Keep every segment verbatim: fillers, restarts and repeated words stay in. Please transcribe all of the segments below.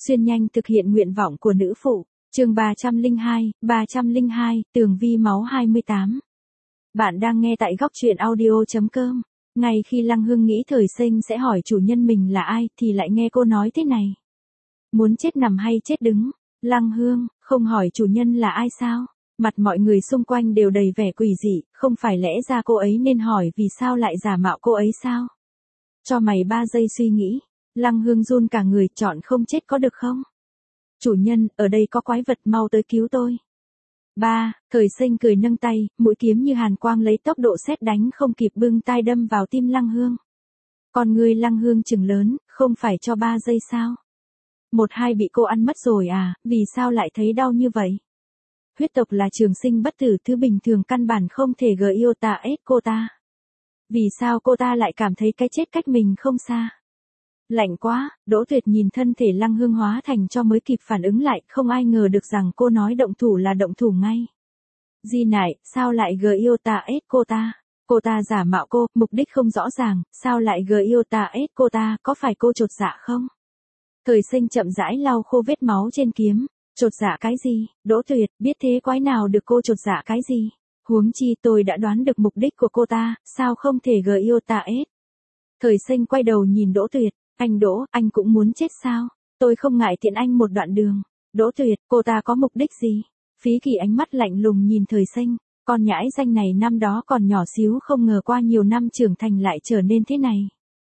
Xuyên nhanh thực hiện nguyện vọng của nữ phụ. Chương ba trăm lẻ hai, ba trăm lẻ hai, Tường Vi máu hai mươi tám. Bạn đang nghe tại góc truyện audio chấm com. Ngay khi Lăng Hương nghĩ Thời Sinh sẽ hỏi chủ nhân mình là ai thì lại nghe cô nói thế này. Muốn chết nằm hay chết đứng? Lăng Hương, không hỏi chủ nhân là ai sao? Mặt mọi người xung quanh đều đầy vẻ quỷ dị, không phải lẽ ra cô ấy nên hỏi vì sao lại giả mạo cô ấy sao? Cho mày ba giây suy nghĩ. Lăng Hương run cả người, chọn không chết có được không? Chủ nhân, ở đây có quái vật, mau tới cứu tôi. Ba, Thời Sinh cười nâng tay, mũi kiếm như hàn quang lấy tốc độ sét đánh không kịp bưng tai đâm vào tim Lăng Hương. Con người Lăng Hương trừng lớn, không phải cho ba giây sao? Một hai bị cô ăn mất rồi à, vì sao lại thấy đau như vậy? Huyết tộc là trường sinh bất tử, thứ bình thường căn bản không thể gợi yêu ta ép cô ta. Vì sao cô ta lại cảm thấy cái chết cách mình không xa? Lạnh quá, Đỗ Tuyệt nhìn thân thể Lăng Hương hóa thành cho mới kịp phản ứng lại, không ai ngờ được rằng cô nói động thủ là động thủ ngay. Di nại, sao lại gợi yêu ta ép cô ta? Cô ta giả mạo cô, mục đích không rõ ràng, sao lại gợi yêu ta ép cô ta, có phải cô chột dạ không? Thời Sinh chậm rãi lau khô vết máu trên kiếm. Chột dạ cái gì? Đỗ Tuyệt, biết thế quái nào được cô chột dạ cái gì? Huống chi tôi đã đoán được mục đích của cô ta, sao không thể gợi yêu ta ép? Thời Sinh quay đầu nhìn Đỗ Tuyệt, anh Đỗ, anh cũng muốn chết sao? Tôi không ngại tiện anh một đoạn đường. Đỗ Tuyệt, cô ta có mục đích gì? Phí Kỳ ánh mắt lạnh lùng nhìn Thời Sinh, con nhãi danh này năm đó còn nhỏ xíu không ngờ qua nhiều năm trưởng thành lại trở nên thế này.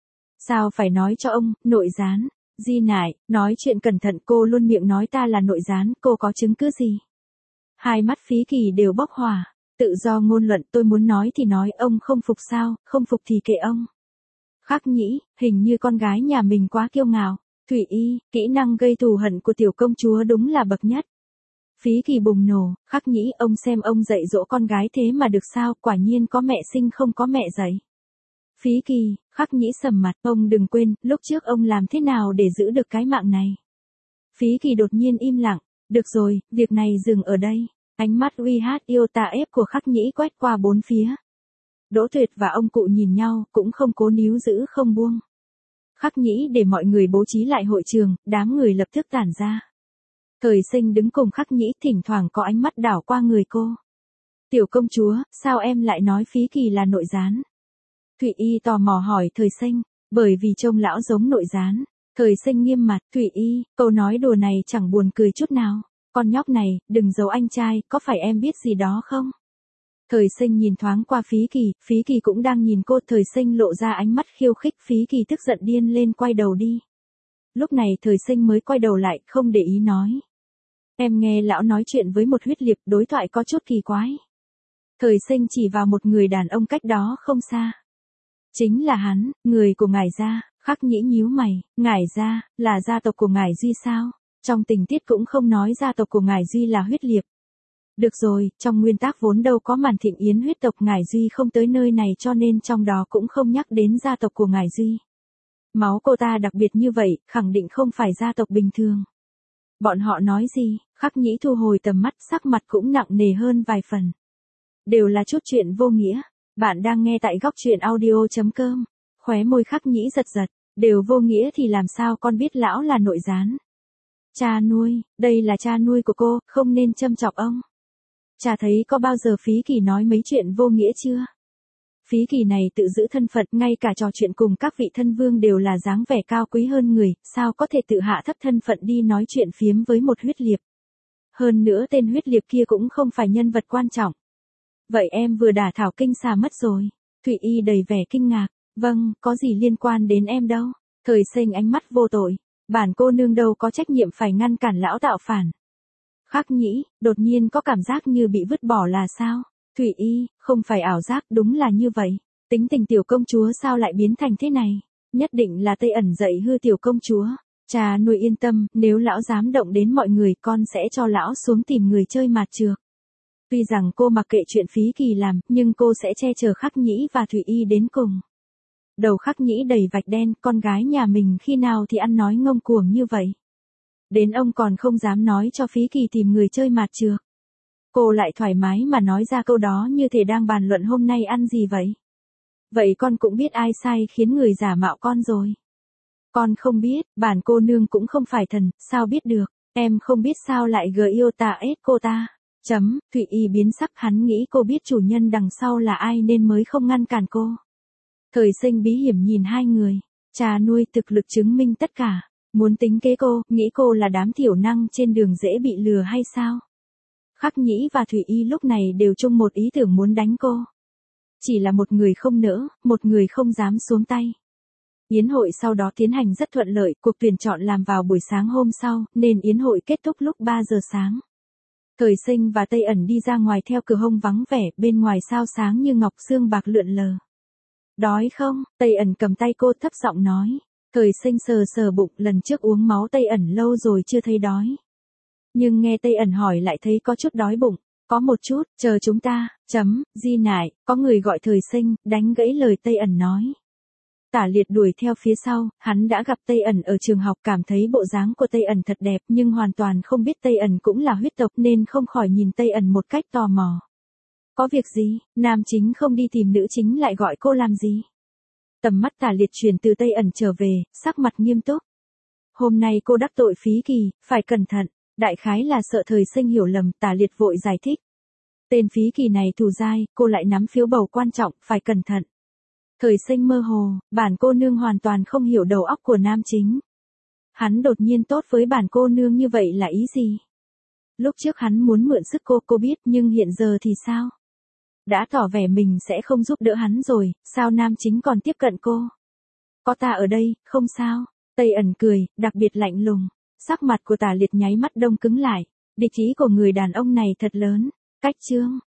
Sao phải nói cho ông, nội gián? Di nại, nói chuyện cẩn thận, cô luôn miệng nói ta là nội gián, cô có chứng cứ gì? Hai mắt Phí Kỳ đều bốc hỏa, tự do ngôn luận, tôi muốn nói thì nói, ông không phục sao, không phục thì kệ ông. Khắc Nhĩ, hình như con gái nhà mình quá kiêu ngạo. Thủy Y, kỹ năng gây thù hận của tiểu công chúa đúng là bậc nhất. Phí Kỳ bùng nổ, Khắc Nhĩ, ông xem ông dạy dỗ con gái thế mà được sao, quả nhiên có mẹ sinh không có mẹ dạy. Phí Kỳ, Khắc Nhĩ sầm mặt, ông đừng quên, lúc trước ông làm thế nào để giữ được cái mạng này. Phí Kỳ đột nhiên im lặng, được rồi, việc này dừng ở đây. Ánh mắt uy hát yêu ta ép của Khắc Nhĩ quét qua bốn phía. Đỗ Tuyệt và ông cụ nhìn nhau, cũng không cố níu giữ không buông. Khắc Nhĩ để mọi người bố trí lại hội trường, đám người lập tức tản ra. Thời Sinh đứng cùng Khắc Nhĩ, thỉnh thoảng có ánh mắt đảo qua người cô. Tiểu công chúa, sao em lại nói Phí Kỳ là nội gián? Thủy Y tò mò hỏi Thời Sinh, bởi vì trông lão giống nội gián. Thời Sinh nghiêm mặt, Thủy Y, câu nói đùa này chẳng buồn cười chút nào. Con nhóc này, đừng giấu anh trai, có phải em biết gì đó không? Thời Sinh nhìn thoáng qua Phí Kỳ, Phí Kỳ cũng đang nhìn cô, Thời Sinh lộ ra ánh mắt khiêu khích, Phí Kỳ tức giận điên lên quay đầu đi. Lúc này Thời Sinh mới quay đầu lại, không để ý nói. Em nghe lão nói chuyện với một huyết liệt, đối thoại có chút kỳ quái. Thời Sinh chỉ vào một người đàn ông cách đó không xa. Chính là hắn, người của ngài gia. Khắc Nhĩ nhíu mày, ngài gia, là gia tộc của ngài Duy sao? Trong tình tiết cũng không nói gia tộc của ngài Duy là huyết liệt. Được rồi, trong nguyên tắc vốn đâu có màn thịnh yến huyết tộc ngài Duy không tới nơi này cho nên trong đó cũng không nhắc đến gia tộc của ngài Duy. Máu cô ta đặc biệt như vậy, khẳng định không phải gia tộc bình thường. Bọn họ nói gì? Khắc Nhĩ thu hồi tầm mắt, sắc mặt cũng nặng nề hơn vài phần. Đều là chút chuyện vô nghĩa. Bạn đang nghe tại góc truyện audio chấm com. Khóe môi Khắc Nhĩ giật giật, đều vô nghĩa thì làm sao con biết lão là nội gián? Cha nuôi, đây là cha nuôi của cô, không nên châm chọc ông. Cha thấy có bao giờ Phí Kỳ nói mấy chuyện vô nghĩa chưa? Phí Kỳ này tự giữ thân phận, ngay cả trò chuyện cùng các vị thân vương đều là dáng vẻ cao quý hơn người, sao có thể tự hạ thấp thân phận đi nói chuyện phiếm với một huyết liệt. Hơn nữa tên huyết liệt kia cũng không phải nhân vật quan trọng. Vậy em vừa đả thảo kinh xà mất rồi. Thủy Y đầy vẻ kinh ngạc, vâng, có gì liên quan đến em đâu. Thời Sinh ánh mắt vô tội, bản cô nương đâu có trách nhiệm phải ngăn cản lão tạo phản. Khắc Nhĩ, đột nhiên có cảm giác như bị vứt bỏ là sao? Thủy Y, không phải ảo giác, đúng là như vậy. Tính tình tiểu công chúa sao lại biến thành thế này? Nhất định là Tây Ẩn dạy hư tiểu công chúa. Cha nuôi yên tâm, nếu lão dám động đến mọi người con sẽ cho lão xuống tìm người chơi mạt trược. Tuy rằng cô mặc kệ chuyện Phí Kỳ làm, nhưng cô sẽ che chở Khắc Nhĩ và Thủy Y đến cùng. Đầu Khắc Nhĩ đầy vạch đen, con gái nhà mình khi nào thì ăn nói ngông cuồng như vậy. Đến ông còn không dám nói cho Phí Kỳ tìm người chơi mạt trược. Cô lại thoải mái mà nói ra câu đó như thể đang bàn luận hôm nay ăn gì vậy. Vậy con cũng biết ai sai khiến người giả mạo con rồi. Con không biết, bản cô nương cũng không phải thần, sao biết được, em không biết sao lại gờ yêu ta ết cô ta. Chấm, Thụy Y biến sắc, hắn nghĩ cô biết chủ nhân đằng sau là ai nên mới không ngăn cản cô. Thời Sinh bí hiểm nhìn hai người, cha nuôi thực lực chứng minh tất cả, muốn tính kế cô, nghĩ cô là đám thiểu năng trên đường dễ bị lừa hay sao? Khắc Nhĩ và Thụy Y lúc này đều chung một ý tưởng muốn đánh cô. Chỉ là một người không nỡ, một người không dám xuống tay. Yến hội sau đó tiến hành rất thuận lợi, cuộc tuyển chọn làm vào buổi sáng hôm sau, nên yến hội kết thúc lúc ba giờ sáng. Thời Sinh và Tây Ẩn đi ra ngoài theo cửa hông vắng vẻ, bên ngoài sao sáng như ngọc xương bạc lượn lờ. Đói không? Tây Ẩn cầm tay cô thấp giọng nói. Thời Sinh sờ sờ bụng, lần trước uống máu Tây Ẩn lâu rồi chưa thấy đói. Nhưng nghe Tây Ẩn hỏi lại thấy có chút đói bụng. Có một chút, chờ chúng ta, chấm, di nại, có người gọi Thời Sinh, đánh gãy lời Tây Ẩn nói. Tả Liệt đuổi theo phía sau, hắn đã gặp Tây Ẩn ở trường học, cảm thấy bộ dáng của Tây Ẩn thật đẹp nhưng hoàn toàn không biết Tây Ẩn cũng là huyết tộc nên không khỏi nhìn Tây Ẩn một cách tò mò. Có việc gì, nam chính không đi tìm nữ chính lại gọi cô làm gì? Tầm mắt Tả Liệt chuyển từ Tây Ẩn trở về, sắc mặt nghiêm túc. Hôm nay cô đắc tội Phí Kỳ, phải cẩn thận, đại khái là sợ Thời Sinh hiểu lầm, Tả Liệt vội giải thích. Tên Phí Kỳ này thù dai, cô lại nắm phiếu bầu quan trọng, phải cẩn thận. Thời Sinh mơ hồ, bản cô nương hoàn toàn không hiểu đầu óc của nam chính. Hắn đột nhiên tốt với bản cô nương như vậy là ý gì? Lúc trước hắn muốn mượn sức cô, cô biết, nhưng hiện giờ thì sao? Đã tỏ vẻ mình sẽ không giúp đỡ hắn rồi, sao nam chính còn tiếp cận cô? Có ta ở đây, không sao. Tây Ẩn cười, đặc biệt lạnh lùng. Sắc mặt của Tả Liệt nháy mắt đông cứng lại. Địch ý của người đàn ông này thật lớn. Cách chương.